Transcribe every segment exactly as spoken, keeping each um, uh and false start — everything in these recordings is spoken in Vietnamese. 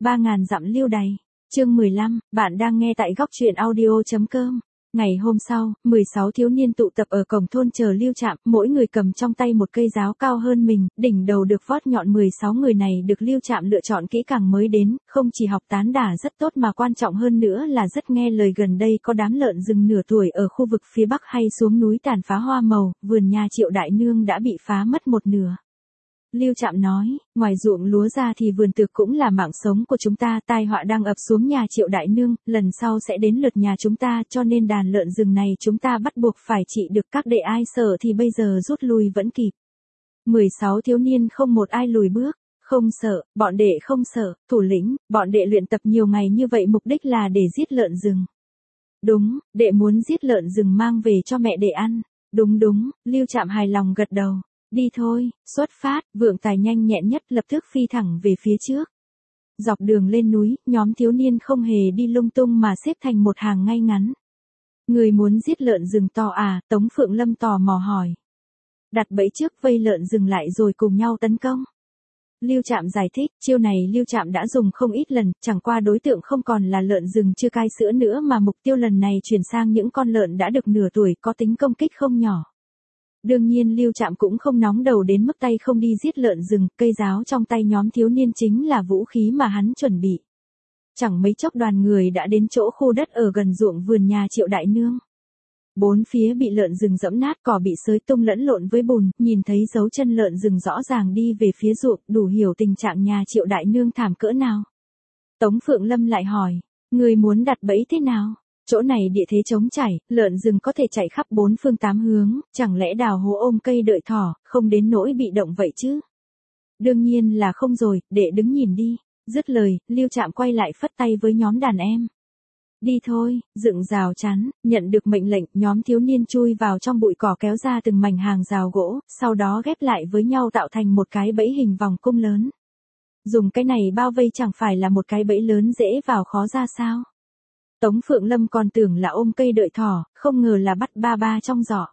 ba ngàn dặm lưu đày. Chương mười lăm, bạn đang nghe tại góc truyện audio chấm com. Ngày hôm sau, mười sáu thiếu niên tụ tập ở cổng thôn chờ Lưu Trạm, mỗi người cầm trong tay một cây giáo cao hơn mình, đỉnh đầu được vót nhọn. Mười sáu người này được Lưu Trạm lựa chọn kỹ càng mới đến, không chỉ học tán đả rất tốt mà quan trọng hơn nữa là rất nghe lời. Gần đây có đám lợn rừng nửa tuổi ở khu vực phía bắc hay xuống núi tàn phá hoa màu, vườn nhà Triệu Đại Nương đã bị phá mất một nửa. Lưu Trạm nói, ngoài ruộng lúa ra thì vườn tược cũng là mạng sống của chúng ta, tai họa đang ập xuống nhà Triệu Đại Nương, lần sau sẽ đến lượt nhà chúng ta, cho nên đàn lợn rừng này chúng ta bắt buộc phải trị được. Các đệ ai sợ thì bây giờ rút lui vẫn kịp. mười sáu thiếu niên không một ai lùi bước, không sợ, bọn đệ không sợ, thủ lĩnh, bọn đệ luyện tập nhiều ngày như vậy mục đích là để giết lợn rừng. Đúng, đệ muốn giết lợn rừng mang về cho mẹ đệ ăn. Đúng đúng, Lưu Trạm hài lòng gật đầu. Đi thôi, xuất phát. Vượng Tài nhanh nhẹn nhất lập tức phi thẳng về phía trước. Dọc đường lên núi, nhóm thiếu niên không hề đi lung tung mà xếp thành một hàng ngay ngắn. Người muốn giết lợn rừng to à? Tống Phượng Lâm tò mò hỏi. Đặt bẫy trước vây lợn rừng lại rồi cùng nhau tấn công. Lưu Trạm giải thích, chiêu này Lưu Trạm đã dùng không ít lần, chẳng qua đối tượng không còn là lợn rừng chưa cai sữa nữa mà mục tiêu lần này chuyển sang những con lợn đã được nửa tuổi, có tính công kích không nhỏ. Đương nhiên Lưu Trạm cũng không nóng đầu đến mức tay không đi giết lợn rừng, cây giáo trong tay nhóm thiếu niên chính là vũ khí mà hắn chuẩn bị. Chẳng mấy chốc đoàn người đã đến chỗ khu đất ở gần ruộng vườn nhà Triệu Đại Nương. Bốn phía bị lợn rừng giẫm nát, cỏ bị xới tung lẫn lộn với bùn, nhìn thấy dấu chân lợn rừng rõ ràng đi về phía ruộng, đủ hiểu tình trạng nhà Triệu Đại Nương thảm cỡ nào. Tống Phượng Lâm lại hỏi, người muốn đặt bẫy thế nào? Chỗ này địa thế trống trải, lợn rừng có thể chạy khắp bốn phương tám hướng, chẳng lẽ đào hố ôm cây đợi thỏ, không đến nỗi bị động vậy chứ? Đương nhiên là không rồi, đệ đứng nhìn đi. Dứt lời, Lưu Trạm quay lại phất tay với nhóm đàn em. Đi thôi, dựng rào chắn. Nhận được mệnh lệnh, nhóm thiếu niên chui vào trong bụi cỏ kéo ra từng mảnh hàng rào gỗ, sau đó ghép lại với nhau tạo thành một cái bẫy hình vòng cung lớn. Dùng cái này bao vây chẳng phải là một cái bẫy lớn dễ vào khó ra sao? Tống Phượng Lâm còn tưởng là ôm cây đợi thỏ, không ngờ là bắt ba ba trong giỏ.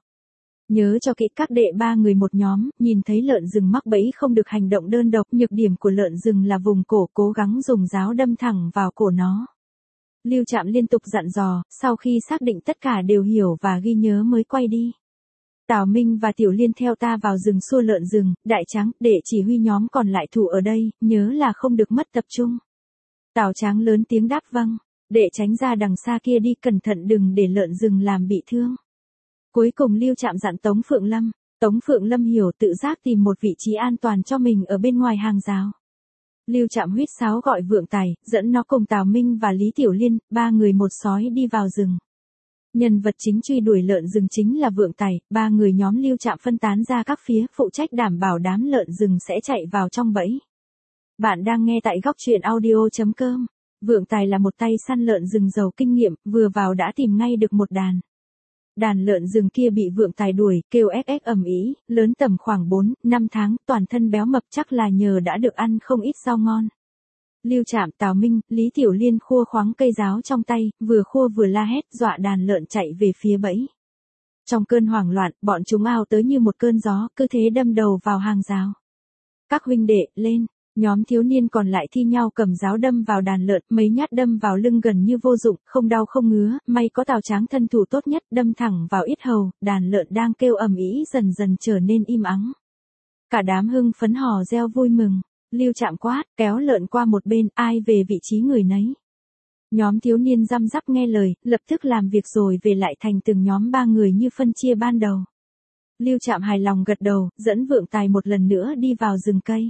Nhớ cho kỹ các đệ ba người một nhóm, nhìn thấy lợn rừng mắc bẫy không được hành động đơn độc, nhược điểm của lợn rừng là vùng cổ, cố gắng dùng giáo đâm thẳng vào cổ nó. Lưu Trạm liên tục dặn dò, sau khi xác định tất cả đều hiểu và ghi nhớ mới quay đi. Tào Minh và Tiểu Liên theo ta vào rừng xua lợn rừng, Đại Tráng, để chỉ huy nhóm còn lại thủ ở đây, nhớ là không được mất tập trung. Tào Tráng lớn tiếng đáp vâng. Để tránh ra đằng xa kia đi, cẩn thận đừng để lợn rừng làm bị thương. Cuối cùng Lưu Trạm dặn Tống Phượng Lâm. Tống Phượng Lâm hiểu, tự giác tìm một vị trí an toàn cho mình ở bên ngoài hàng rào. Lưu Trạm huýt sáo gọi Vượng Tài, dẫn nó cùng Tào Minh và Lý Tiểu Liên, ba người một sói đi vào rừng. Nhân vật chính truy đuổi lợn rừng chính là Vượng Tài, ba người nhóm Lưu Trạm phân tán ra các phía, phụ trách đảm bảo đám lợn rừng sẽ chạy vào trong bẫy. Bạn đang nghe tại góc truyện audio chấm com. Vượng Tài là một tay săn lợn rừng giàu kinh nghiệm, vừa vào đã tìm ngay được một đàn. Đàn lợn rừng kia bị Vượng Tài đuổi, kêu ép ép ầm ĩ, lớn tầm khoảng bốn, năm tháng, toàn thân béo mập, chắc là nhờ đã được ăn không ít rau ngon. Lưu Trạm, Tào Minh, Lý Tiểu Liên khua khoáng cây giáo trong tay, vừa khua vừa la hét, dọa đàn lợn chạy về phía bẫy. Trong cơn hoảng loạn, bọn chúng ao tới như một cơn gió, cứ thế đâm đầu vào hàng rào. Các huynh đệ, lên! Nhóm thiếu niên còn lại thi nhau cầm giáo đâm vào đàn lợn, mấy nhát đâm vào lưng gần như vô dụng, không đau không ngứa, may có Tào Tráng thân thủ tốt nhất, đâm thẳng vào yết hầu, đàn lợn đang kêu ầm ĩ dần dần trở nên im ắng. Cả đám hưng phấn hò reo vui mừng. Lưu Trạm quát, kéo lợn qua một bên, ai về vị trí người nấy. Nhóm thiếu niên răm rắp nghe lời, lập tức làm việc rồi về lại thành từng nhóm ba người như phân chia ban đầu. Lưu Trạm hài lòng gật đầu, dẫn Vượng Tài một lần nữa đi vào rừng cây.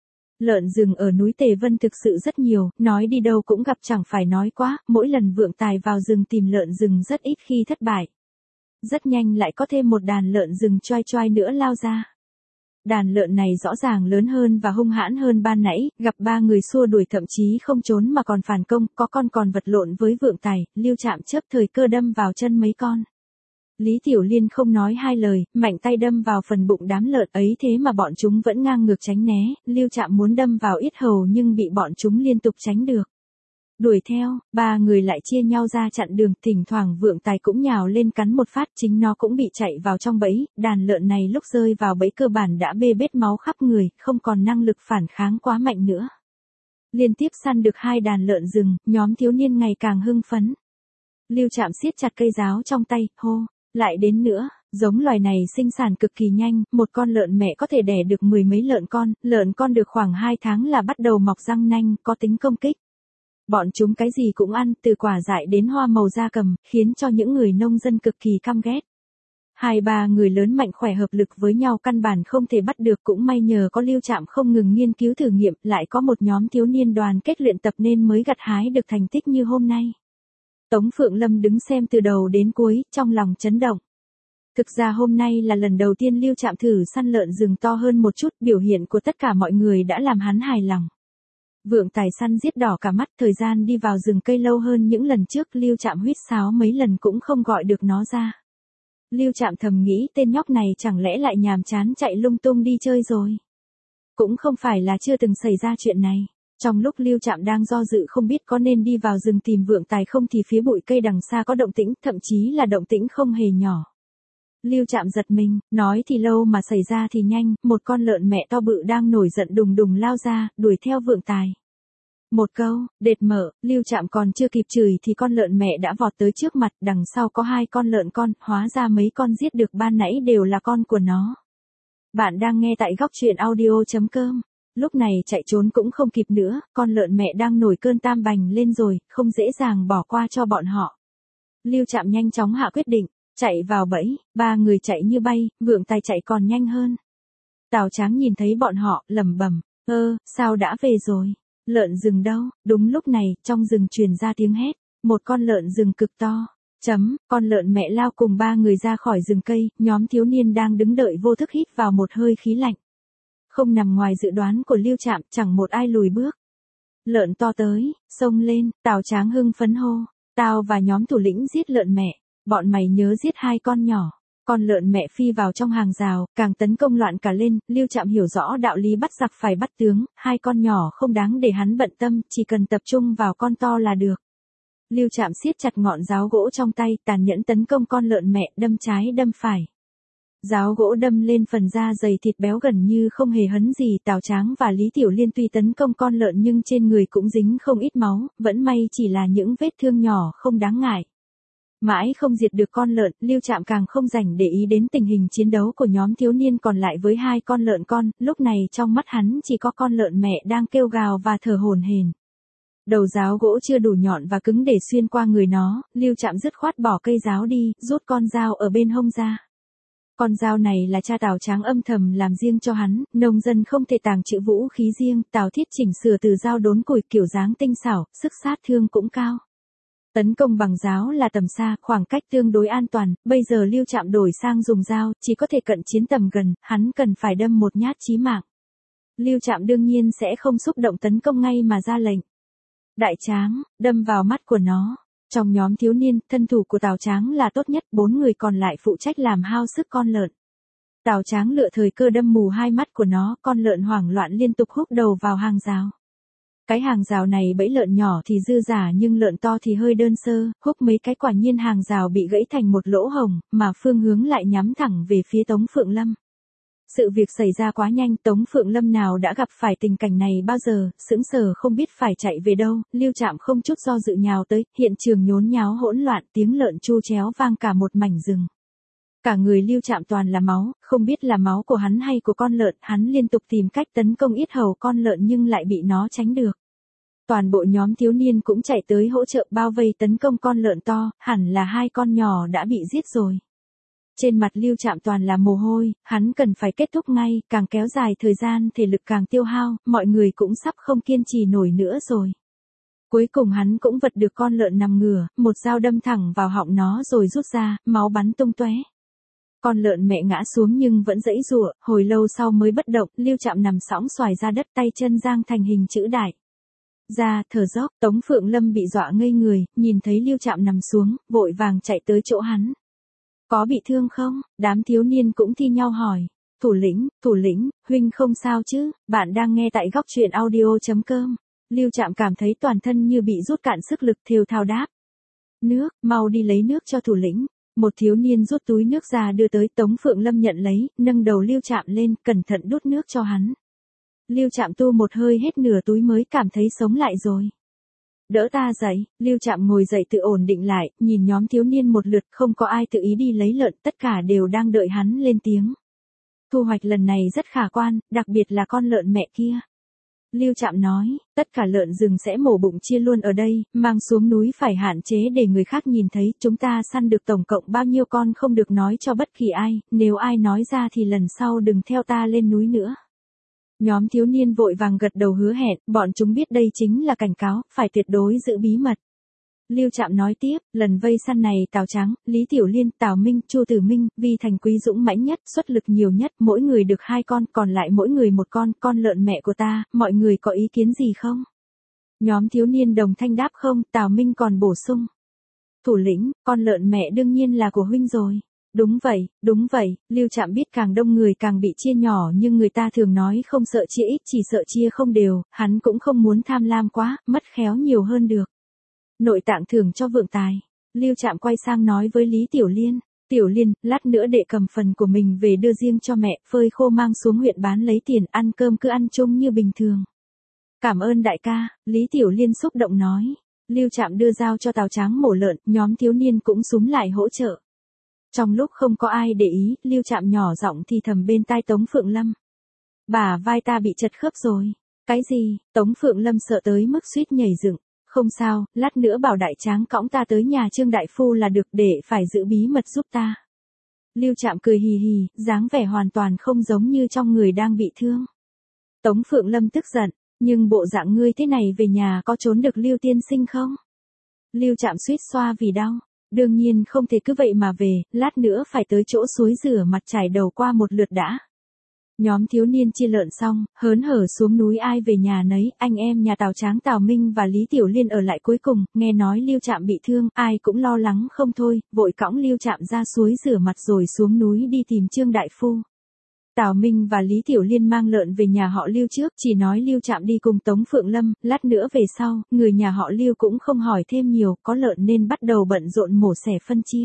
Lợn rừng ở núi Tề Vân thực sự rất nhiều, nói đi đâu cũng gặp, chẳng phải nói quá, mỗi lần Vượng Tài vào rừng tìm lợn rừng rất ít khi thất bại. Rất nhanh lại có thêm một đàn lợn rừng choai choai nữa lao ra. Đàn lợn này rõ ràng lớn hơn và hung hãn hơn ban nãy, gặp ba người xua đuổi thậm chí không trốn mà còn phản công, có con còn vật lộn với Vượng Tài, Lưu Trạm chớp thời cơ đâm vào chân mấy con. Lý Tiểu Liên không nói hai lời, mạnh tay đâm vào phần bụng đám lợn ấy, thế mà bọn chúng vẫn ngang ngược tránh né, Lưu Trạm muốn đâm vào yết hầu nhưng bị bọn chúng liên tục tránh được. Đuổi theo, ba người lại chia nhau ra chặn đường, thỉnh thoảng Vượng Tài cũng nhào lên cắn một phát, chính nó cũng bị chạy vào trong bẫy, đàn lợn này lúc rơi vào bẫy cơ bản đã bê bết máu khắp người, không còn năng lực phản kháng quá mạnh nữa. Liên tiếp săn được hai đàn lợn rừng, nhóm thiếu niên ngày càng hưng phấn. Lưu Trạm siết chặt cây giáo trong tay, hô, lại đến nữa, giống loài này sinh sản cực kỳ nhanh, một con lợn mẹ có thể đẻ được mười mấy lợn con, lợn con được khoảng hai tháng là bắt đầu mọc răng nanh, có tính công kích. Bọn chúng cái gì cũng ăn, từ quả dại đến hoa màu gia cầm, khiến cho những người nông dân cực kỳ căm ghét. Hai ba người lớn mạnh khỏe hợp lực với nhau căn bản không thể bắt được, cũng may nhờ có Lưu Trạm không ngừng nghiên cứu thử nghiệm, lại có một nhóm thiếu niên đoàn kết luyện tập nên mới gặt hái được thành tích như hôm nay. Tống Phượng Lâm đứng xem từ đầu đến cuối, trong lòng chấn động. Thực ra hôm nay là lần đầu tiên Lưu Trạm thử săn lợn rừng to hơn một chút, biểu hiện của tất cả mọi người đã làm hắn hài lòng. Vượng Tài săn giết đỏ cả mắt, thời gian đi vào rừng cây lâu hơn những lần trước, Lưu Trạm huýt sáo mấy lần cũng không gọi được nó ra. Lưu Trạm thầm nghĩ tên nhóc này chẳng lẽ lại nhàm chán chạy lung tung đi chơi rồi. Cũng không phải là chưa từng xảy ra chuyện này. Trong lúc Lưu Trạm đang do dự không biết có nên đi vào rừng tìm Vượng Tài không thì phía bụi cây đằng xa có động tĩnh, thậm chí là động tĩnh không hề nhỏ. Lưu Trạm giật mình, nói thì lâu mà xảy ra thì nhanh, một con lợn mẹ to bự đang nổi giận đùng đùng lao ra, đuổi theo Vượng Tài. Một câu, đệt mở, Lưu Trạm còn chưa kịp chửi thì con lợn mẹ đã vọt tới trước mặt, đằng sau có hai con lợn con, hóa ra mấy con giết được ban nãy đều là con của nó. Bạn đang nghe tại góc truyện audio chấm com. Lúc này chạy trốn cũng không kịp nữa, con lợn mẹ đang nổi cơn tam bành lên rồi, không dễ dàng bỏ qua cho bọn họ. Lưu Trạm nhanh chóng hạ quyết định, chạy vào bẫy, ba người chạy như bay, Vượng Tài chạy còn nhanh hơn. Tào Tráng nhìn thấy bọn họ, lẩm bẩm, ơ, sao đã về rồi? Lợn rừng đâu? Đúng lúc này, trong rừng truyền ra tiếng hét, một con lợn rừng cực to. Chấm, con lợn mẹ lao cùng ba người ra khỏi rừng cây, nhóm thiếu niên đang đứng đợi vô thức hít vào một hơi khí lạnh. Không nằm ngoài dự đoán của Lưu Trạm, chẳng một ai lùi bước. Lợn to tới, xông lên, Tào Tráng hưng phấn hô, tao và nhóm thủ lĩnh giết lợn mẹ, bọn mày nhớ giết hai con nhỏ. Con lợn mẹ phi vào trong hàng rào, càng tấn công loạn cả lên, Lưu Trạm hiểu rõ đạo lý bắt giặc phải bắt tướng, hai con nhỏ không đáng để hắn bận tâm, chỉ cần tập trung vào con to là được. Lưu Trạm siết chặt ngọn giáo gỗ trong tay, tàn nhẫn tấn công con lợn mẹ, đâm trái đâm phải. Giáo gỗ đâm lên phần da dày thịt béo gần như không hề hấn gì, Tào Tráng và Lý Tiểu Liên tuy tấn công con lợn nhưng trên người cũng dính không ít máu, vẫn may chỉ là những vết thương nhỏ không đáng ngại. Mãi không diệt được con lợn, Lưu Trạm càng không rảnh để ý đến tình hình chiến đấu của nhóm thiếu niên còn lại với hai con lợn con, lúc này trong mắt hắn chỉ có con lợn mẹ đang kêu gào và thở hổn hển. Đầu giáo gỗ chưa đủ nhọn và cứng để xuyên qua người nó, Lưu Trạm dứt khoát bỏ cây giáo đi, rút con dao ở bên hông ra. Con dao này là cha Tào Tráng âm thầm làm riêng cho hắn, nông dân không thể tàng trữ vũ khí riêng, Tào Thiết chỉnh sửa từ dao đốn củi kiểu dáng tinh xảo, sức sát thương cũng cao. Tấn công bằng giáo là tầm xa, khoảng cách tương đối an toàn, bây giờ Lưu Trạm đổi sang dùng dao, chỉ có thể cận chiến tầm gần, hắn cần phải đâm một nhát chí mạng. Lưu Trạm đương nhiên sẽ không xúc động tấn công ngay mà ra lệnh. Đại Tráng, đâm vào mắt của nó. Trong nhóm thiếu niên, thân thủ của Tào Tráng là tốt nhất, bốn người còn lại phụ trách làm hao sức con lợn. Tào Tráng lựa thời cơ đâm mù hai mắt của nó, con lợn hoảng loạn liên tục húc đầu vào hàng rào. Cái hàng rào này bẫy lợn nhỏ thì dư giả nhưng lợn to thì hơi đơn sơ, húc mấy cái quả nhiên hàng rào bị gãy thành một lỗ hổng, mà phương hướng lại nhắm thẳng về phía Tống Phượng Lâm. Sự việc xảy ra quá nhanh, Tống Phượng Lâm nào đã gặp phải tình cảnh này bao giờ, sững sờ không biết phải chạy về đâu, Lưu Trạm không chút do dự nhào tới, hiện trường nhốn nháo hỗn loạn, tiếng lợn tru chéo vang cả một mảnh rừng. Cả người Lưu Trạm toàn là máu, không biết là máu của hắn hay của con lợn, hắn liên tục tìm cách tấn công yết hầu con lợn nhưng lại bị nó tránh được. Toàn bộ nhóm thiếu niên cũng chạy tới hỗ trợ bao vây tấn công con lợn to, hẳn là hai con nhỏ đã bị giết rồi. Trên mặt Lưu Trạm toàn là mồ hôi, hắn cần phải kết thúc ngay, càng kéo dài thời gian thể lực càng tiêu hao, mọi người cũng sắp không kiên trì nổi nữa rồi. Cuối cùng hắn cũng vật được con lợn nằm ngửa, một dao đâm thẳng vào họng nó rồi rút ra, máu bắn tung tóe. Con lợn mẹ ngã xuống nhưng vẫn giãy giụa, hồi lâu sau mới bất động, Lưu Trạm nằm sõng xoài ra đất, tay chân giang thành hình chữ đại. Ra, thở dốc, Tống Phượng Lâm bị dọa ngây người, nhìn thấy Lưu Trạm nằm xuống, vội vàng chạy tới chỗ hắn. Có bị thương không? Đám thiếu niên cũng thi nhau hỏi. Thủ lĩnh, thủ lĩnh, huynh không sao chứ? Bạn đang nghe tại góc truyện audio chấm com. Lưu Trạm cảm thấy toàn thân như bị rút cạn sức lực, thều thào đáp. Nước, mau đi lấy nước cho thủ lĩnh. Một thiếu niên rút túi nước ra đưa tới, Tống Phượng Lâm nhận lấy, nâng đầu Lưu Trạm lên, cẩn thận đút nước cho hắn. Lưu Trạm tu một hơi hết nửa túi mới cảm thấy sống lại rồi. Đỡ ta dậy, Lưu Trạm ngồi dậy tự ổn định lại, nhìn nhóm thiếu niên một lượt, không có ai tự ý đi lấy lợn, tất cả đều đang đợi hắn lên tiếng. Thu hoạch lần này rất khả quan, đặc biệt là con lợn mẹ kia. Lưu Trạm nói, tất cả lợn rừng sẽ mổ bụng chia luôn ở đây, mang xuống núi phải hạn chế để người khác nhìn thấy, chúng ta săn được tổng cộng bao nhiêu con không được nói cho bất kỳ ai, nếu ai nói ra thì lần sau đừng theo ta lên núi nữa. Nhóm thiếu niên vội vàng gật đầu hứa hẹn, bọn chúng biết đây chính là cảnh cáo, phải tuyệt đối giữ bí mật. Lưu Trạm nói tiếp, lần vây săn này Tào Trắng, Lý Tiểu Liên, Tào Minh, Chu Tử Minh, Vi Thành Quý dũng mãnh nhất, xuất lực nhiều nhất, mỗi người được hai con, còn lại mỗi người một con, con lợn mẹ của ta, mọi người có ý kiến gì không? Nhóm thiếu niên đồng thanh đáp không, Tào Minh còn bổ sung. Thủ lĩnh, con lợn mẹ đương nhiên là của huynh rồi. Đúng vậy, đúng vậy, Lưu Trạm biết càng đông người càng bị chia nhỏ nhưng người ta thường nói không sợ chia ít chỉ sợ chia không đều, hắn cũng không muốn tham lam quá, mất khéo nhiều hơn được. Nội tạng thưởng cho vượng tài. Lưu Trạm quay sang nói với Lý Tiểu Liên. Tiểu Liên, lát nữa đệ cầm phần của mình về đưa riêng cho mẹ, phơi khô mang xuống huyện bán lấy tiền, ăn cơm cứ ăn chung như bình thường. Cảm ơn đại ca, Lý Tiểu Liên xúc động nói. Lưu Trạm đưa dao cho Tào Tráng mổ lợn, nhóm thiếu niên cũng xúm lại hỗ trợ. Trong lúc không có ai để ý, Lưu Trạm nhỏ giọng thì thầm bên tai Tống Phượng Lâm. Bả vai ta bị chật khớp rồi. Cái gì? Tống Phượng Lâm sợ tới mức suýt nhảy dựng. Không sao, lát nữa bảo đại tráng cõng ta tới nhà Trương đại phu là được, để phải giữ bí mật giúp ta. Lưu Trạm cười hì hì, dáng vẻ hoàn toàn không giống như trong người đang bị thương. Tống Phượng Lâm tức giận, nhưng bộ dạng ngươi thế này về nhà có trốn được Lưu tiên sinh không? Lưu Trạm suýt xoa vì đau. Đương nhiên không thể cứ vậy mà về, lát nữa phải tới chỗ suối rửa mặt chải đầu qua một lượt đã. Nhóm thiếu niên chia lợn xong, hớn hở xuống núi ai về nhà nấy, anh em nhà Tào Tráng Tào Minh và Lý Tiểu Liên ở lại cuối cùng, nghe nói Lưu Trạm bị thương, ai cũng lo lắng không thôi, vội cõng Lưu Trạm ra suối rửa mặt rồi xuống núi đi tìm Trương đại phu. Tào Minh và Lý Tiểu Liên mang lợn về nhà họ Lưu trước, chỉ nói Lưu Trạm đi cùng Tống Phượng Lâm, lát nữa về sau, người nhà họ Lưu cũng không hỏi thêm nhiều, có lợn nên bắt đầu bận rộn mổ xẻ phân chia.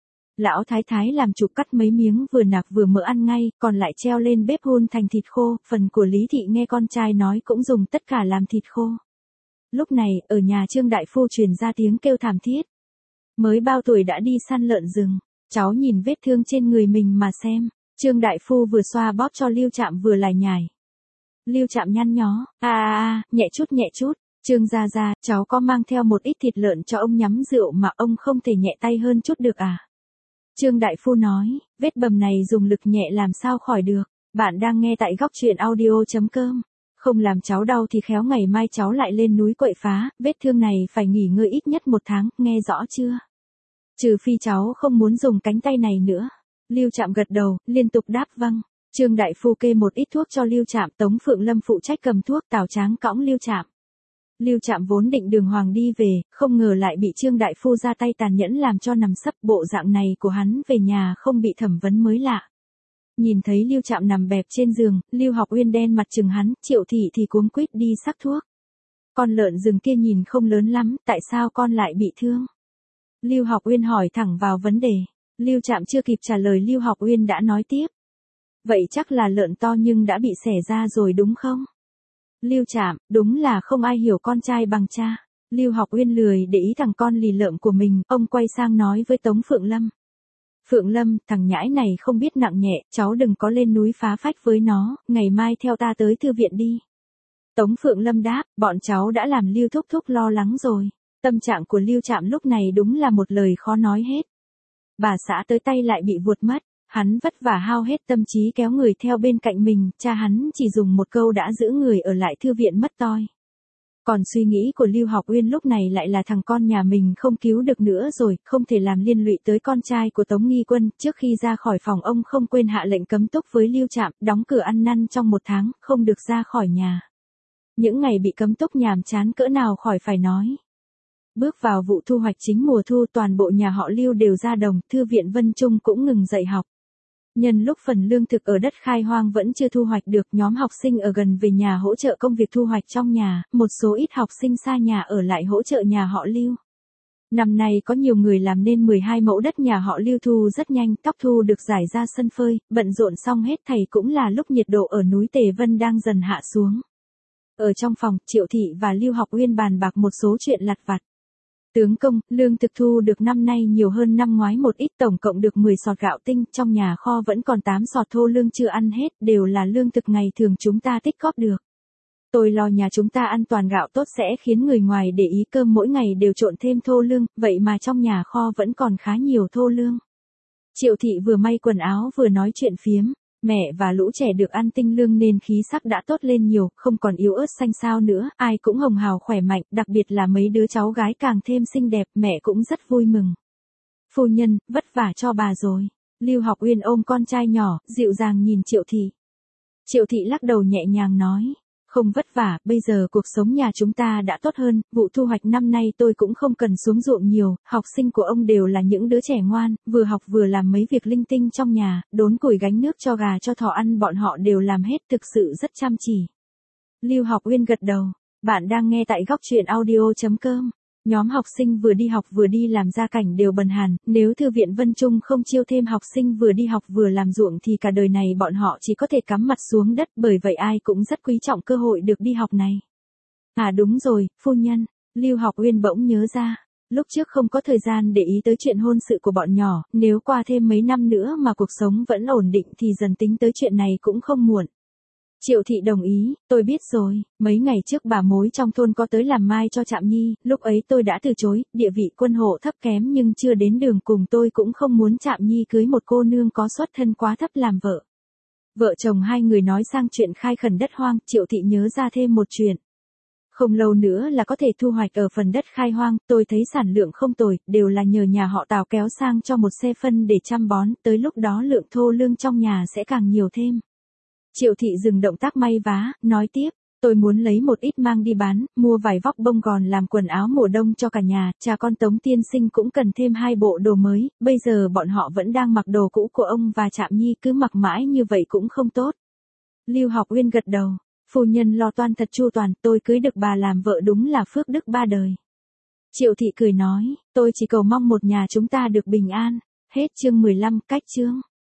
Lão thái thái làm chụp cắt mấy miếng vừa nạc vừa mỡ ăn ngay, còn lại treo lên bếp hun thành thịt khô, phần của Lý thị nghe con trai nói cũng dùng tất cả làm thịt khô. Lúc này, ở nhà Trương đại phu truyền ra tiếng kêu thảm thiết. Mới bao tuổi đã đi săn lợn rừng, cháu nhìn vết thương trên người mình mà xem. Trương đại phu vừa xoa bóp cho Lưu Trạm vừa lải nhải. Lưu Trạm nhăn nhó, a a a, nhẹ chút nhẹ chút. Trương gia gia, cháu có mang theo một ít thịt lợn cho ông nhắm rượu mà ông không thể nhẹ tay hơn chút được à? Trương đại phu nói, vết bầm này dùng lực nhẹ làm sao khỏi được. Bạn đang nghe tại góc truyện audio chấm com. Không làm cháu đau thì khéo ngày mai cháu lại lên núi quậy phá, vết thương này phải nghỉ ngơi ít nhất một tháng, nghe rõ chưa? Trừ phi cháu không muốn dùng cánh tay này nữa. Lưu Trạm gật đầu, liên tục đáp vâng. Trương đại phu kê một ít thuốc cho Lưu Trạm, Tống Phượng Lâm phụ trách cầm thuốc, Tào Tráng cõng Lưu Trạm. Lưu Trạm vốn định đường hoàng đi về, không ngờ lại bị Trương đại phu ra tay tàn nhẫn làm cho nằm sấp, bộ dạng này của hắn về nhà không bị thẩm vấn mới lạ. Nhìn thấy Lưu Trạm nằm bẹp trên giường, Lưu Học Uyên đen mặt chừng hắn, Triệu thị thì cuống quýt đi sắc thuốc. Con lợn rừng kia nhìn không lớn lắm, tại sao con lại bị thương? Lưu Học Uyên hỏi thẳng vào vấn đề. Lưu Trạm chưa kịp trả lời Lưu Học Uyên đã nói tiếp. Vậy chắc là lợn to nhưng đã bị xẻ ra rồi đúng không? Lưu Trạm, đúng là không ai hiểu con trai bằng cha. Lưu Học Uyên lười để ý thằng con lì lợm của mình, ông quay sang nói với Tống Phượng Lâm. Phượng Lâm, thằng nhãi này không biết nặng nhẹ, cháu đừng có lên núi phá phách với nó, ngày mai theo ta tới thư viện đi. Tống Phượng Lâm đáp, bọn cháu đã làm Lưu thúc thúc lo lắng rồi. Tâm trạng của Lưu Trạm lúc này đúng là một lời khó nói hết. Bà xã tới tay lại bị vuột mất, hắn vất vả hao hết tâm trí kéo người theo bên cạnh mình, cha hắn chỉ dùng một câu đã giữ người ở lại thư viện mất toi. Còn suy nghĩ của Lưu Học Uyên lúc này lại là thằng con nhà mình không cứu được nữa rồi, không thể làm liên lụy tới con trai của Tống Nghi Quân, trước khi ra khỏi phòng ông không quên hạ lệnh cấm túc với Lưu Trạm, đóng cửa ăn năn trong một tháng, không được ra khỏi nhà. Những ngày bị cấm túc nhàm chán cỡ nào khỏi phải nói. Bước vào vụ thu hoạch chính mùa thu, toàn bộ nhà họ Lưu đều ra đồng, thư viện Vân Trung cũng ngừng dạy học. Nhân lúc phần lương thực ở đất khai hoang vẫn chưa thu hoạch được, nhóm học sinh ở gần về nhà hỗ trợ công việc thu hoạch trong nhà, một số ít học sinh xa nhà ở lại hỗ trợ nhà họ Lưu. Năm nay có nhiều người làm nên mười hai mẫu đất nhà họ Lưu thu rất nhanh, tóc thu được rải ra sân phơi, bận rộn xong hết thảy cũng là lúc nhiệt độ ở núi Tề Vân đang dần hạ xuống. Ở trong phòng, Triệu Thị và Lưu Học Uyên bàn bạc một số chuyện lặt vặt. Tướng công, lương thực thu được năm nay nhiều hơn năm ngoái một ít, tổng cộng được mười sọt gạo tinh, trong nhà kho vẫn còn tám sọt thô lương chưa ăn hết, đều là lương thực ngày thường chúng ta tích góp được. Tôi lo nhà chúng ta ăn toàn gạo tốt sẽ khiến người ngoài để ý, cơm mỗi ngày đều trộn thêm thô lương, vậy mà trong nhà kho vẫn còn khá nhiều thô lương. Triệu Thị vừa may quần áo vừa nói chuyện phiếm, mẹ và lũ trẻ được ăn tinh lương nên khí sắc đã tốt lên nhiều, không còn yếu ớt xanh xao nữa, ai cũng hồng hào khỏe mạnh, đặc biệt là mấy đứa cháu gái càng thêm xinh đẹp, mẹ cũng rất vui mừng. Phu nhân, vất vả cho bà rồi. Lưu Học Uyên ôm con trai nhỏ, dịu dàng nhìn Triệu Thị. Triệu Thị lắc đầu nhẹ nhàng nói. Không vất vả, bây giờ cuộc sống nhà chúng ta đã tốt hơn, vụ thu hoạch năm nay tôi cũng không cần xuống ruộng nhiều, học sinh của ông đều là những đứa trẻ ngoan, vừa học vừa làm mấy việc linh tinh trong nhà, đốn củi gánh nước cho gà cho thỏ ăn bọn họ đều làm hết, thực sự rất chăm chỉ. Lưu Học Uyên gật đầu, bạn đang nghe tại góc truyện audio chấm com. Nhóm học sinh vừa đi học vừa đi làm gia cảnh đều bần hàn, nếu thư viện Vân Trung không chiêu thêm học sinh vừa đi học vừa làm ruộng thì cả đời này bọn họ chỉ có thể cắm mặt xuống đất, bởi vậy ai cũng rất quý trọng cơ hội được đi học này. À đúng rồi, phu nhân, Lưu Học Uyên bỗng nhớ ra, lúc trước không có thời gian để ý tới chuyện hôn sự của bọn nhỏ, nếu qua thêm mấy năm nữa mà cuộc sống vẫn ổn định thì dần tính tới chuyện này cũng không muộn. Triệu Thị đồng ý, tôi biết rồi, mấy ngày trước bà mối trong thôn có tới làm mai cho Trạm Nhi, lúc ấy tôi đã từ chối, địa vị quân hộ thấp kém nhưng chưa đến đường cùng, tôi cũng không muốn Trạm Nhi cưới một cô nương có xuất thân quá thấp làm vợ. Vợ chồng hai người nói sang chuyện khai khẩn đất hoang, Triệu Thị nhớ ra thêm một chuyện. Không lâu nữa là có thể thu hoạch ở phần đất khai hoang, tôi thấy sản lượng không tồi, đều là nhờ nhà họ Tào kéo sang cho một xe phân để chăm bón, tới lúc đó lượng thô lương trong nhà sẽ càng nhiều thêm. Triệu Thị dừng động tác may vá, nói tiếp, tôi muốn lấy một ít mang đi bán, mua vải vóc bông gòn làm quần áo mùa đông cho cả nhà, cha con Tống tiên sinh cũng cần thêm hai bộ đồ mới, bây giờ bọn họ vẫn đang mặc đồ cũ của ông và Trạm Nhi, cứ mặc mãi như vậy cũng không tốt. Lưu Học Uyên gật đầu, phu nhân lo toan thật chu toàn, tôi cưới được bà làm vợ đúng là phước đức ba đời. Triệu Thị cười nói, tôi chỉ cầu mong một nhà chúng ta được bình an. Hết chương mười lăm, cách chương.